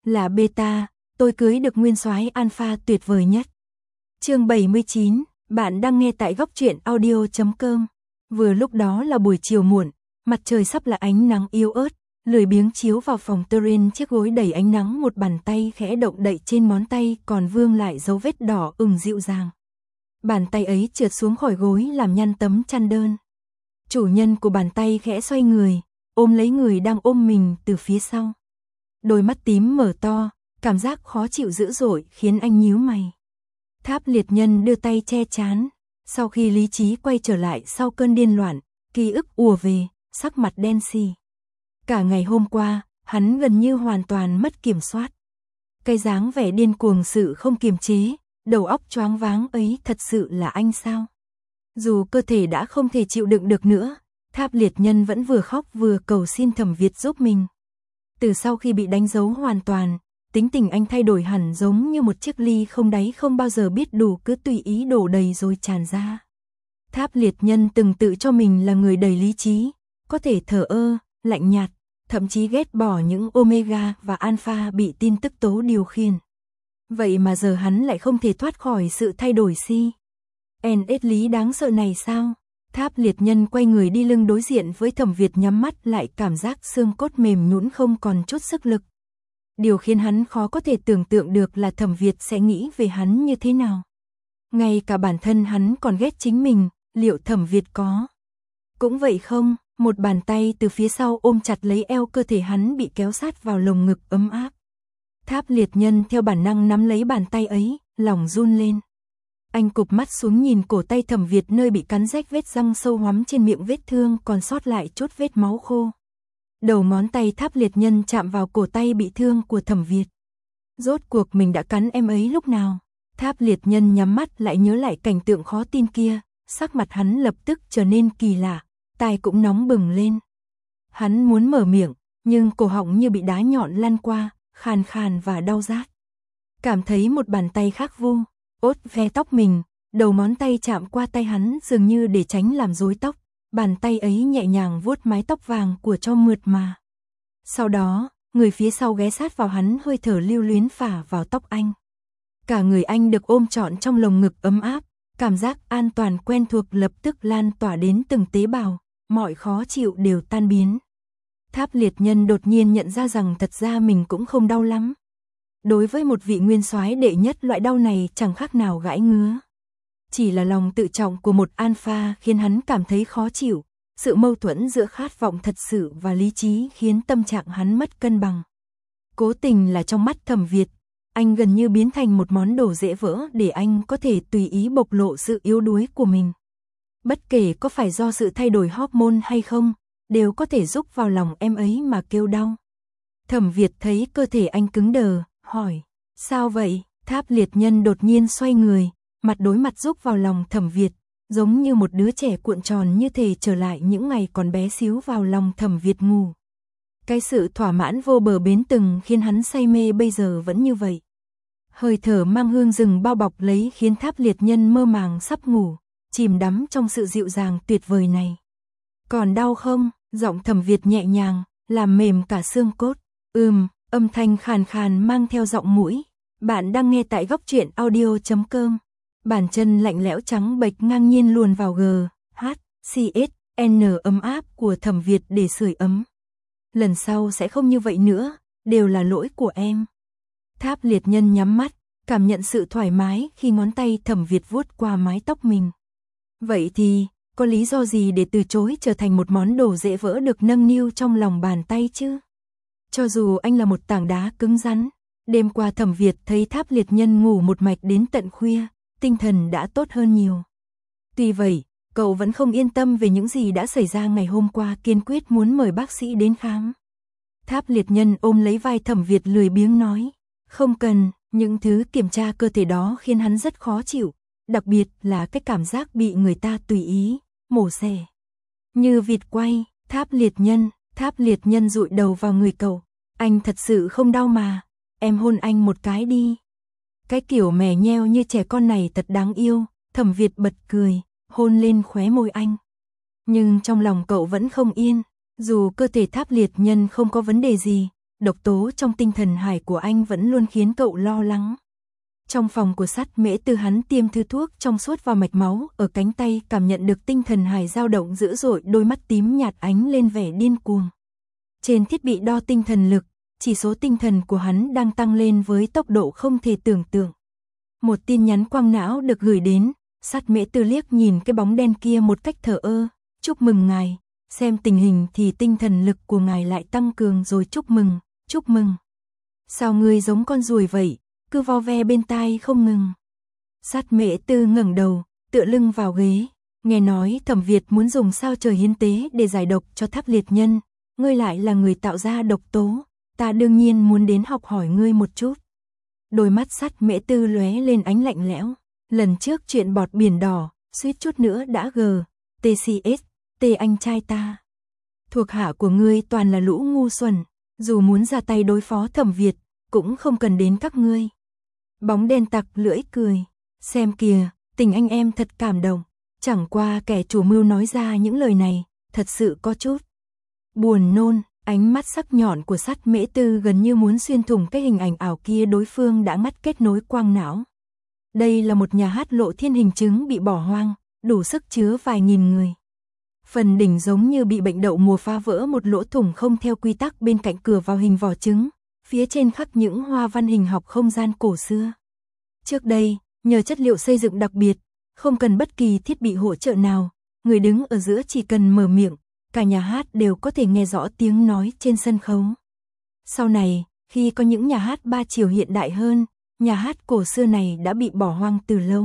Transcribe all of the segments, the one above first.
Là beta, tôi cưới được nguyên soái alpha tuyệt vời nhất. Chương 79, bạn đang nghe tại góc truyện audio.com. Vừa lúc đó là buổi chiều muộn, mặt trời sắp là ánh nắng yếu ớt, lười biếng chiếu vào phòng Turin, chiếc gối đầy ánh nắng, một bàn tay khẽ động đậy trên ngón tay còn vương lại dấu vết đỏ ửng dịu dàng. Bàn tay ấy trượt xuống khỏi gối làm nhăn tấm chăn đơn. Chủ nhân của bàn tay khẽ xoay người, ôm lấy người đang ôm mình từ phía sau. Đôi mắt tím mở to, cảm giác khó chịu dữ dội khiến anh nhíu mày. Tháp liệt nhân đưa tay che trán. Sau khi lý trí quay trở lại sau cơn điên loạn, ký ức ùa về, sắc mặt đen xì. Cả ngày hôm qua, hắn gần như hoàn toàn mất kiểm soát. Cái dáng vẻ điên cuồng sự không kiềm chế, đầu óc choáng váng ấy thật sự là anh sao? Dù cơ thể đã không thể chịu đựng được nữa, Tháp liệt nhân vẫn vừa khóc vừa cầu xin Thẩm Việt giúp mình. Từ sau khi bị đánh dấu hoàn toàn, tính tình anh thay đổi hẳn, giống như một chiếc ly không đáy không bao giờ biết đủ, cứ tùy ý đổ đầy rồi tràn ra. Tháp liệt nhân từng tự cho mình là người đầy lý trí, có thể thờ ơ, lạnh nhạt, thậm chí ghét bỏ những omega và alpha bị tin tức tố điều khiển. Vậy mà giờ hắn lại không thể thoát khỏi sự thay đổi NS lý đáng sợ này sao? Tháp liệt nhân quay người đi lưng đối diện với Thẩm Việt, nhắm mắt lại, cảm giác xương cốt mềm nhũn không còn chút sức lực. Điều khiến hắn khó có thể tưởng tượng được là Thẩm Việt sẽ nghĩ về hắn như thế nào. Ngay cả bản thân hắn còn ghét chính mình, liệu Thẩm Việt có cũng vậy không? Một bàn tay từ phía sau ôm chặt lấy eo cơ thể hắn, bị kéo sát vào lồng ngực ấm áp. Tháp liệt nhân theo bản năng nắm lấy bàn tay ấy, lòng run lên. Anh cụp mắt xuống nhìn cổ tay Thẩm Việt, nơi bị cắn rách, vết răng sâu hoắm trên miệng, vết thương còn sót lại chút vết máu khô. Đầu ngón tay Tháp liệt nhân chạm vào cổ tay bị thương của Thẩm Việt. Rốt cuộc mình đã cắn em ấy lúc nào? Tháp liệt nhân nhắm mắt lại nhớ lại cảnh tượng khó tin kia, sắc mặt hắn lập tức trở nên kỳ lạ, tai cũng nóng bừng lên. Hắn muốn mở miệng, nhưng cổ họng như bị đá nhọn lăn qua, khàn khàn và đau rát. Cảm thấy một bàn tay khác vu ốt ve tóc mình, đầu ngón tay chạm qua tay hắn dường như để tránh làm rối tóc. Bàn tay ấy nhẹ nhàng vuốt mái tóc vàng của cho mượt mà. Sau đó, người phía sau ghé sát vào hắn, hơi thở lưu luyến phả vào tóc anh. Cả người anh được ôm trọn trong lồng ngực ấm áp, cảm giác an toàn quen thuộc lập tức lan tỏa đến từng tế bào, mọi khó chịu đều tan biến. Tháp liệt nhân đột nhiên nhận ra rằng thật ra mình cũng không đau lắm. Đối với một vị nguyên soái đệ nhất, loại đau này chẳng khác nào gãi ngứa. Chỉ là lòng tự trọng của một alpha khiến hắn cảm thấy khó chịu, sự mâu thuẫn giữa khát vọng thật sự và lý trí khiến tâm trạng hắn mất cân bằng. Cố tình là trong mắt Thẩm Việt, anh gần như biến thành một món đồ dễ vỡ để anh có thể tùy ý bộc lộ sự yếu đuối của mình. Bất kể có phải do sự thay đổi hormone hay không, đều có thể giúp vào lòng em ấy mà kêu đau. Thẩm Việt thấy cơ thể anh cứng đờ, hỏi, sao vậy? Tháp liệt nhân đột nhiên xoay người, mặt đối mặt rúc vào lòng Thẩm Việt, giống như một đứa trẻ cuộn tròn, như thể trở lại những ngày còn bé xíu vào lòng Thẩm Việt ngủ. Cái sự thỏa mãn vô bờ bến từng khiến hắn say mê bây giờ vẫn như vậy. Hơi thở mang hương rừng bao bọc lấy khiến Tháp liệt nhân mơ màng sắp ngủ, chìm đắm trong sự dịu dàng tuyệt vời này. Còn đau không? Giọng Thẩm Việt nhẹ nhàng, làm mềm cả xương cốt. Âm thanh khàn khàn mang theo giọng mũi. Bạn đang nghe tại góc truyện audio.com. Bàn chân lạnh lẽo trắng bệch ngang nhiên luồn vào GHCSN ấm áp của Thẩm Việt để sưởi ấm. Lần sau sẽ không như vậy nữa, đều là lỗi của em. Tháp liệt nhân nhắm mắt, cảm nhận sự thoải mái khi ngón tay Thẩm Việt vuốt qua mái tóc mình. Vậy thì, có lý do gì để từ chối trở thành một món đồ dễ vỡ được nâng niu trong lòng bàn tay chứ? Cho dù anh là một tảng đá cứng rắn, đêm qua Thẩm Việt thấy Tháp liệt nhân ngủ một mạch đến tận khuya, tinh thần đã tốt hơn nhiều. Tuy vậy, cậu vẫn không yên tâm về những gì đã xảy ra ngày hôm qua, kiên quyết muốn mời bác sĩ đến khám. Tháp liệt nhân ôm lấy vai Thẩm Việt lười biếng nói, không cần, những thứ kiểm tra cơ thể đó khiến hắn rất khó chịu, đặc biệt là cái cảm giác bị người ta tùy ý mổ xẻ như vịt quay. Tháp liệt nhân dụi đầu vào người cậu, anh thật sự không đau mà, em hôn anh một cái đi. Cái kiểu mè nheo như trẻ con này thật đáng yêu. Thẩm Việt bật cười, hôn lên khóe môi anh. Nhưng trong lòng cậu vẫn không yên, dù cơ thể Tháp liệt nhân không có vấn đề gì, độc tố trong tinh thần hải của anh vẫn luôn khiến cậu lo lắng. Trong phòng của Sát Mễ Tư, hắn tiêm thứ thuốc trong suốt vào mạch máu ở cánh tay, cảm nhận được tinh thần hải dao động dữ dội, đôi mắt tím nhạt ánh lên vẻ điên cuồng. Trên thiết bị đo tinh thần lực, chỉ số tinh thần của hắn đang tăng lên với tốc độ không thể tưởng tượng. Một tin nhắn quang não được gửi đến, Sát Mễ Tư liếc nhìn cái bóng đen kia một cách thờ ơ. Chúc mừng ngài, xem tình hình thì tinh thần lực của ngài lại tăng cường rồi, chúc mừng, chúc mừng. Sao ngươi giống con ruồi vậy, cứ vo ve bên tai không ngừng. Sát Mễ Tư ngẩng đầu, tựa lưng vào ghế, nghe nói Thẩm Việt muốn dùng sao trời hiến tế để giải độc cho Tháp Liệt Nhân, ngươi lại là người tạo ra độc tố, ta đương nhiên muốn đến học hỏi ngươi một chút. Đôi mắt Sát Mễ Tư lóe lên ánh lạnh lẽo, lần trước chuyện bọt biển đỏ, suýt chút nữa đã TCS, anh trai ta. Thuộc hạ của ngươi toàn là lũ ngu xuẩn, dù muốn ra tay đối phó Thẩm Việt, cũng không cần đến các ngươi. Bóng đen tặc lưỡi cười, xem kìa, tình anh em thật cảm động, chẳng qua kẻ chủ mưu nói ra những lời này, thật sự có chút buồn nôn. Ánh mắt sắc nhọn của Sát Mễ Tư gần như muốn xuyên thủng cái hình ảnh ảo kia, đối phương đã ngắt kết nối quang não. Đây là một nhà hát Lộ Thiên hình chứng bị bỏ hoang, đủ sức chứa vài nghìn người. Phần đỉnh giống như bị bệnh đậu mùa phá vỡ một lỗ thủng không theo quy tắc bên cạnh cửa vào hình vỏ trứng, phía trên khắc những hoa văn hình học không gian cổ xưa. Trước đây, nhờ chất liệu xây dựng đặc biệt, không cần bất kỳ thiết bị hỗ trợ nào, người đứng ở giữa chỉ cần mở miệng, cả nhà hát đều có thể nghe rõ tiếng nói trên sân khấu. Sau này, khi có những nhà hát 3 chiều hiện đại hơn, nhà hát cổ xưa này đã bị bỏ hoang từ lâu.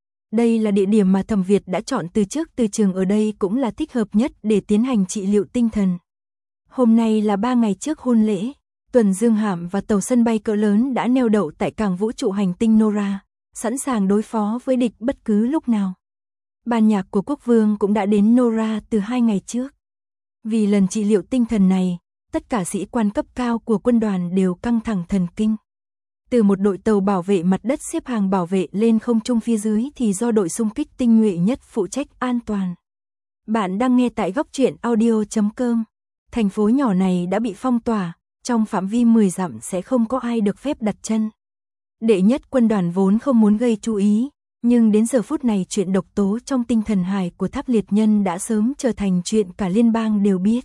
Đây là địa điểm mà Thẩm Việt đã chọn từ trước, từ trường ở đây cũng là thích hợp nhất để tiến hành trị liệu tinh thần. Hôm nay là 3 ngày trước hôn lễ, tuần dương hạm và tàu sân bay cỡ lớn đã neo đậu tại cảng vũ trụ hành tinh Nora, sẵn sàng đối phó với địch bất cứ lúc nào. Ban nhạc của quốc vương cũng đã đến Nora từ 2 ngày trước. Vì lần trị liệu tinh thần này, tất cả sĩ quan cấp cao của quân đoàn đều căng thẳng thần kinh. Từ một đội tàu bảo vệ mặt đất xếp hàng bảo vệ lên không trung, phía dưới thì do đội xung kích tinh nhuệ nhất phụ trách an toàn. Bạn đang nghe tại góc truyện audio.com. Thành phố nhỏ này đã bị phong tỏa, trong phạm vi 10 dặm sẽ không có ai được phép đặt chân. Đệ nhất quân đoàn vốn không muốn gây chú ý, nhưng đến giờ phút này chuyện độc tố trong tinh thần hải của Tháp Liệt Nhân đã sớm trở thành chuyện cả liên bang đều biết.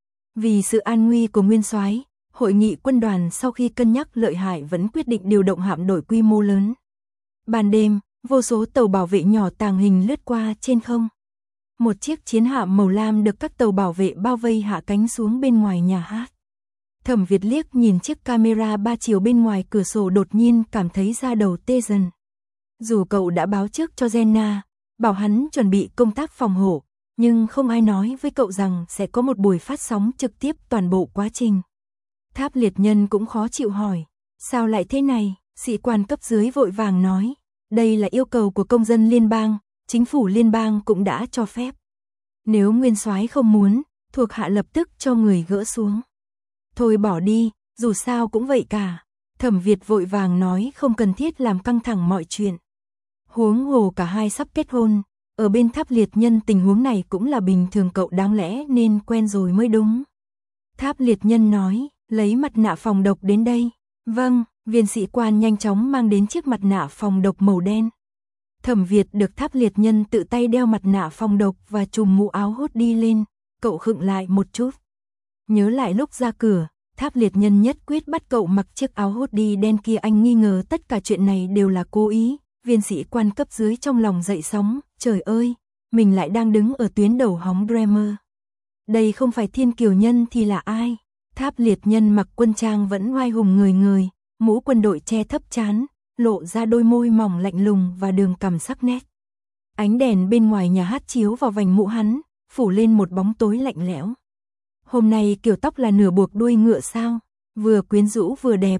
Vì sự an nguy của nguyên soái, hội nghị quân đoàn sau khi cân nhắc lợi hại vẫn quyết định điều động hạm đội quy mô lớn. Ban đêm, vô số tàu bảo vệ nhỏ tàng hình lướt qua trên không. Một chiếc chiến hạm màu lam được các tàu bảo vệ bao vây hạ cánh xuống bên ngoài nhà hát. Thẩm Việt liếc nhìn chiếc camera 3 chiều bên ngoài cửa sổ, đột nhiên cảm thấy da đầu tê dần. Dù cậu đã báo trước cho Jenna, bảo hắn chuẩn bị công tác phòng hộ, nhưng không ai nói với cậu rằng sẽ có một buổi phát sóng trực tiếp toàn bộ quá trình. Tháp Liệt Nhân cũng khó chịu hỏi, sao lại thế này? Sĩ quan cấp dưới vội vàng nói, đây là yêu cầu của công dân liên bang, chính phủ liên bang cũng đã cho phép. Nếu nguyên soái không muốn, thuộc hạ lập tức cho người gỡ xuống. Thôi bỏ đi, dù sao cũng vậy cả. Thẩm Việt vội vàng nói, không cần thiết làm căng thẳng mọi chuyện. Huống hồ cả hai sắp kết hôn, ở bên Tháp Liệt Nhân tình huống này cũng là bình thường, cậu đáng lẽ nên quen rồi mới đúng. Tháp Liệt Nhân nói, lấy mặt nạ phòng độc đến đây. Vâng, viên sĩ quan nhanh chóng mang đến chiếc mặt nạ phòng độc màu đen. Thẩm Việt được Tháp Liệt Nhân tự tay đeo mặt nạ phòng độc và trùm mũ áo hốt đi lên, cậu khựng lại một chút. Nhớ lại lúc ra cửa, Tháp Liệt Nhân nhất quyết bắt cậu mặc chiếc áo hốt đi đen kia, anh nghi ngờ tất cả chuyện này đều là cố ý. Viên sĩ quan cấp dưới trong lòng dậy sóng, trời ơi, mình lại đang đứng ở tuyến đầu hóng Dreamer. Đây không phải Thiên Kiều Nhân thì là ai? Tháp Liệt Nhân mặc quân trang vẫn oai hùng người người, mũ quân đội che thấp trán, lộ ra đôi môi mỏng lạnh lùng và đường cằm sắc nét. Ánh đèn bên ngoài nhà hát chiếu vào vành mũ hắn, phủ lên một bóng tối lạnh lẽo. Hôm nay kiểu tóc là nửa buộc đuôi ngựa sao? Vừa quyến rũ vừa đẹp.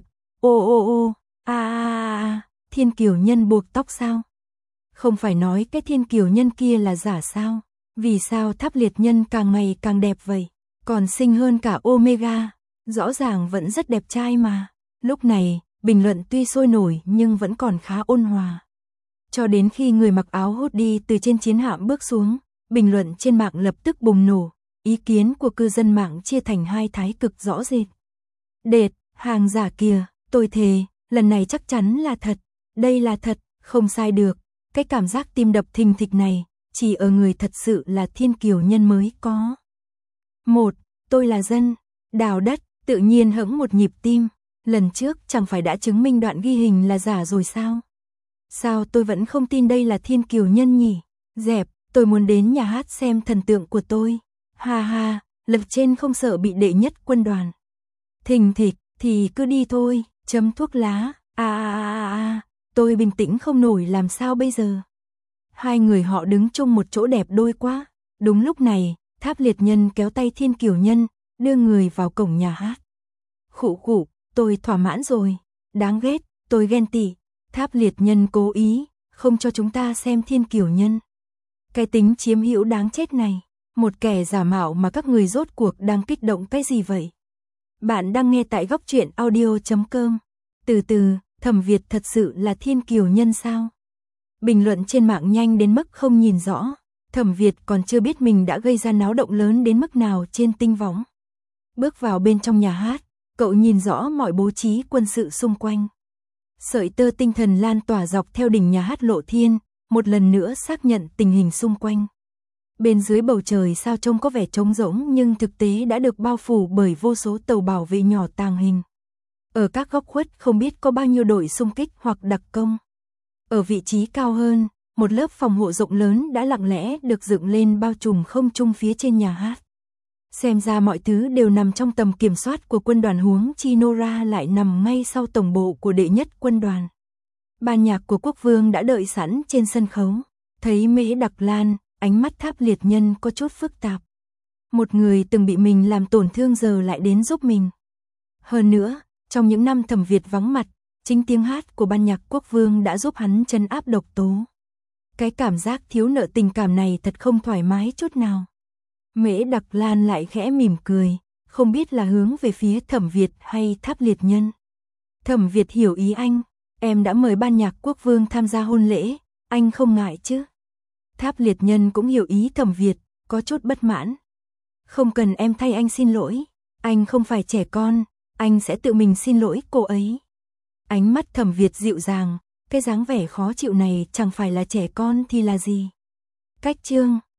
Ô, Thiên Kiều Nhân buộc tóc sao? Không phải nói cái Thiên Kiều Nhân kia là giả sao? Vì sao Tháp Liệt Nhân càng ngày càng đẹp vậy? Còn xinh hơn cả Omega, rõ ràng vẫn rất đẹp trai mà. Lúc này, bình luận tuy sôi nổi nhưng vẫn còn khá ôn hòa. Cho đến khi người mặc áo hoodie từ trên chiến hạm bước xuống, bình luận trên mạng lập tức bùng nổ, ý kiến của cư dân mạng chia thành hai thái cực rõ rệt. Đệt, hàng giả kìa, tôi thề, lần này chắc chắn là thật, đây là thật, không sai được. Cái cảm giác tim đập thình thịch này, chỉ ở người thật sự là thiên kiều nhân mới có. 1. Tôi là dân, đào đất, tự nhiên hững một nhịp tim. Lần trước chẳng phải đã chứng minh đoạn ghi hình là giả rồi sao? Sao tôi vẫn không tin đây là thiên kiều nhân nhỉ? Dẹp, tôi muốn đến nhà hát xem thần tượng của tôi. Ha ha, lập trên không sợ bị đệ nhất quân đoàn. Thình thịch, thì cứ đi thôi, chấm thuốc lá, tôi bình tĩnh không nổi làm sao bây giờ. Hai người họ đứng chung một chỗ đẹp đôi quá. Đúng lúc này, Tháp Liệt Nhân kéo tay Thiên Kiều Nhân, đưa người vào cổng nhà hát. Khụ khụ, tôi thỏa mãn rồi. Đáng ghét, tôi ghen tị. Tháp Liệt Nhân cố ý, không cho chúng ta xem Thiên Kiều Nhân. Cái tính chiếm hữu đáng chết này. Một kẻ giả mạo mà các người rốt cuộc đang kích động cái gì vậy? Bạn đang nghe tại góc truyện audio.com. Từ từ, Thẩm Việt thật sự là Thiên Kiều Nhân sao? Bình luận trên mạng nhanh đến mức không nhìn rõ. Thẩm Việt còn chưa biết mình đã gây ra náo động lớn đến mức nào trên tinh võng. Bước vào bên trong nhà hát, cậu nhìn rõ mọi bố trí quân sự xung quanh. Sợi tơ tinh thần lan tỏa dọc theo đỉnh nhà hát Lộ Thiên, một lần nữa xác nhận tình hình xung quanh. Bên dưới bầu trời sao trông có vẻ trống rỗng nhưng thực tế đã được bao phủ bởi vô số tàu bảo vệ nhỏ tàng hình. Ở các góc khuất không biết có bao nhiêu đội xung kích hoặc đặc công. Ở vị trí cao hơn, một lớp phòng hộ rộng lớn đã lặng lẽ được dựng lên bao trùm không trung phía trên nhà hát. Xem ra mọi thứ đều nằm trong tầm kiểm soát của quân đoàn, huống chi Nora lại nằm ngay sau tổng bộ của đệ nhất quân đoàn. Ban nhạc của quốc vương đã đợi sẵn trên sân khấu. Thấy Mễ Đặc Lan, ánh mắt Tháp Liệt Nhân có chút phức tạp. Một người từng bị mình làm tổn thương giờ lại đến giúp mình. Hơn nữa, trong những năm Thẩm Việt vắng mặt, chính tiếng hát của ban nhạc quốc vương đã giúp hắn trấn áp độc tố. Cái cảm giác thiếu nợ tình cảm này thật không thoải mái chút nào. Mễ Đặc Lan lại khẽ mỉm cười, không biết là hướng về phía Thẩm Việt hay Tháp Liệt Nhân. Thẩm Việt hiểu ý anh, em đã mời ban nhạc quốc vương tham gia hôn lễ, anh không ngại chứ? Tháp Liệt Nhân cũng hiểu ý Thẩm Việt, có chút bất mãn. Không cần em thay anh xin lỗi, anh không phải trẻ con, anh sẽ tự mình xin lỗi cô ấy. Ánh mắt Thẩm Việt dịu dàng, cái dáng vẻ khó chịu này chẳng phải là trẻ con thì là gì. Cách chương